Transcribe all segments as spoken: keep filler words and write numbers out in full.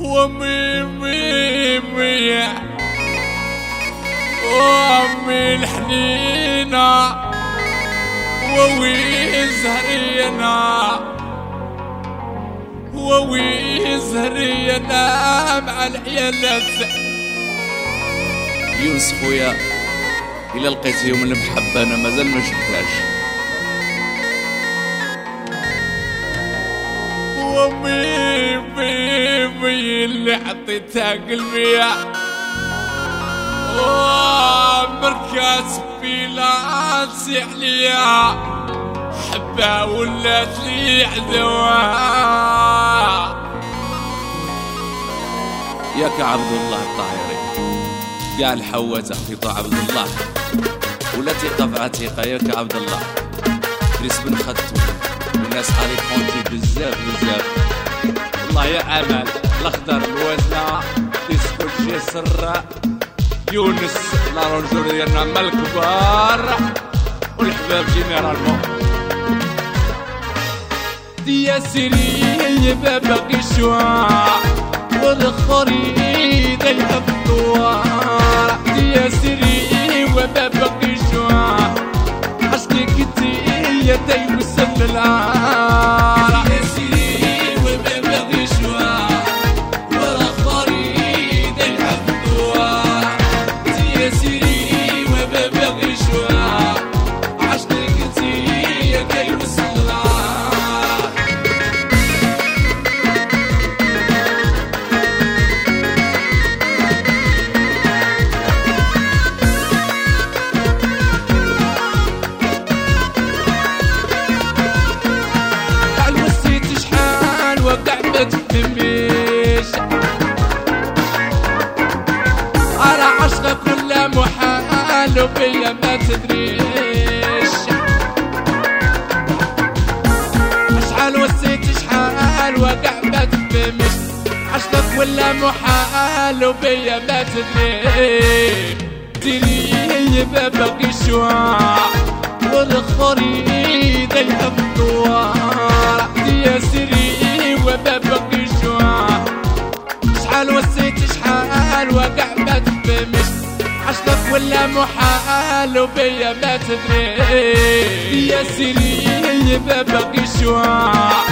وامي مي مي وامي الحنينة ووي زهرينا ووي زهرينا مع العيالات. يونس خويا إلا لقيت يوم المحبة أنا مازال ما شفتهاش. وامي مي مي اللي عطيتها قلبي مركز بلاسي عليا حبة ولات لي عدوى. ياك عبد الله الطاهري قاع الحوات اخي عبد الله ولا ثقة في عتيقة. ياك عبد الله كريس بن خدتو والناس علي كونتي بزاف بزاف. والله يا امل الاخضر الوزنة ديسكو جسر يونس لا رجل ديالنا ما الكبار والحباب جينيرالمون ديا سيري باقي شوا والخريد الابطوار ديا سيري وباقي شوا عشتك انتي يا داي وسللها تفهميش على عشقك كله محال وبيا ما تدريش. اشحال وسيت شحال وقع ما تفهميش عشقك كله محال وبيا ما تدريش. ديري باقي شوا والخريد الابطوار يا سيري وباقي شوا شحال وسيت شحال وقع ما تفهمش عشقك ولا محال وبيا ما تدري. يا سيري باقي شوا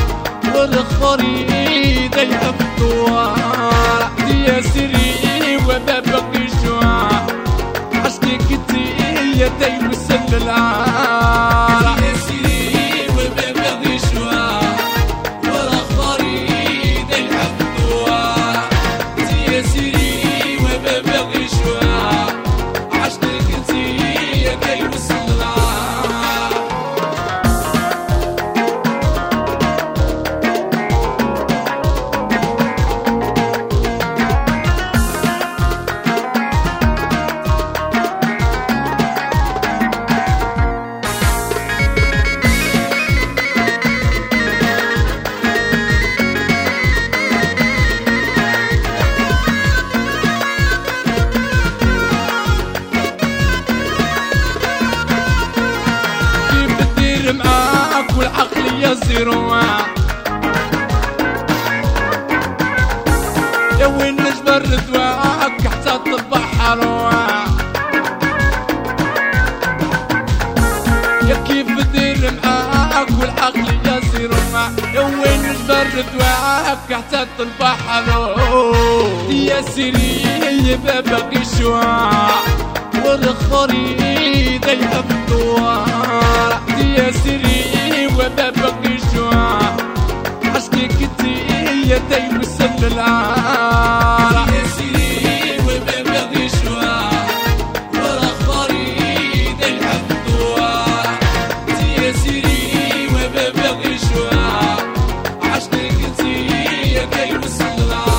والخريد الابطوار يا سيري وباقي شوا عشقك انتي يا داي وسللها. معاك والعقلية زيرو يا وين نجبر دواك حتى البحر يا كيف بدير معاك والعقلية زيرو يا وين نجبر دواك حتى البحر. يا سيري باقي شوا والخريد الابطوار يا سيري وباقي شوا عشقك انتي يا داي وسللها. يا سيري وباقي شوا والخريد الابطوار يا سيري وباقي شوا عشقك انتي يا داي وسللها.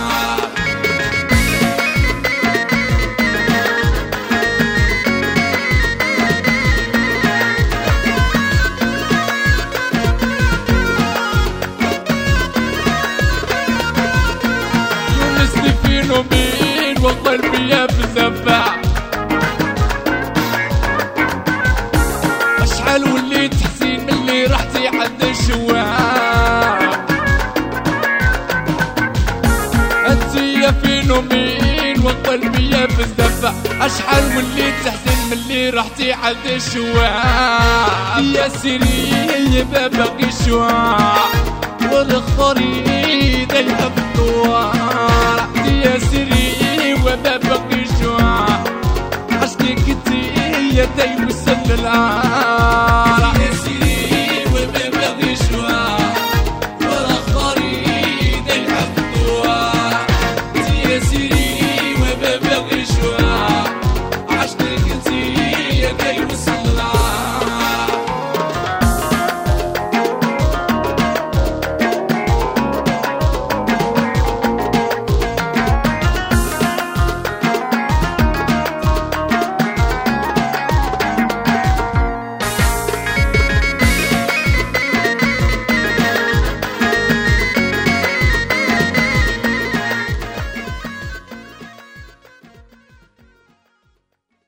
مين وقلبي يا بزفع اشحال وليت حزين اللي رحتي عند الشوام انتي فين ومين وقلبي بالزفة اشحال من اللي تحزن من اللي رحتي عند الشواع يا سيري باقي شواع والاخرين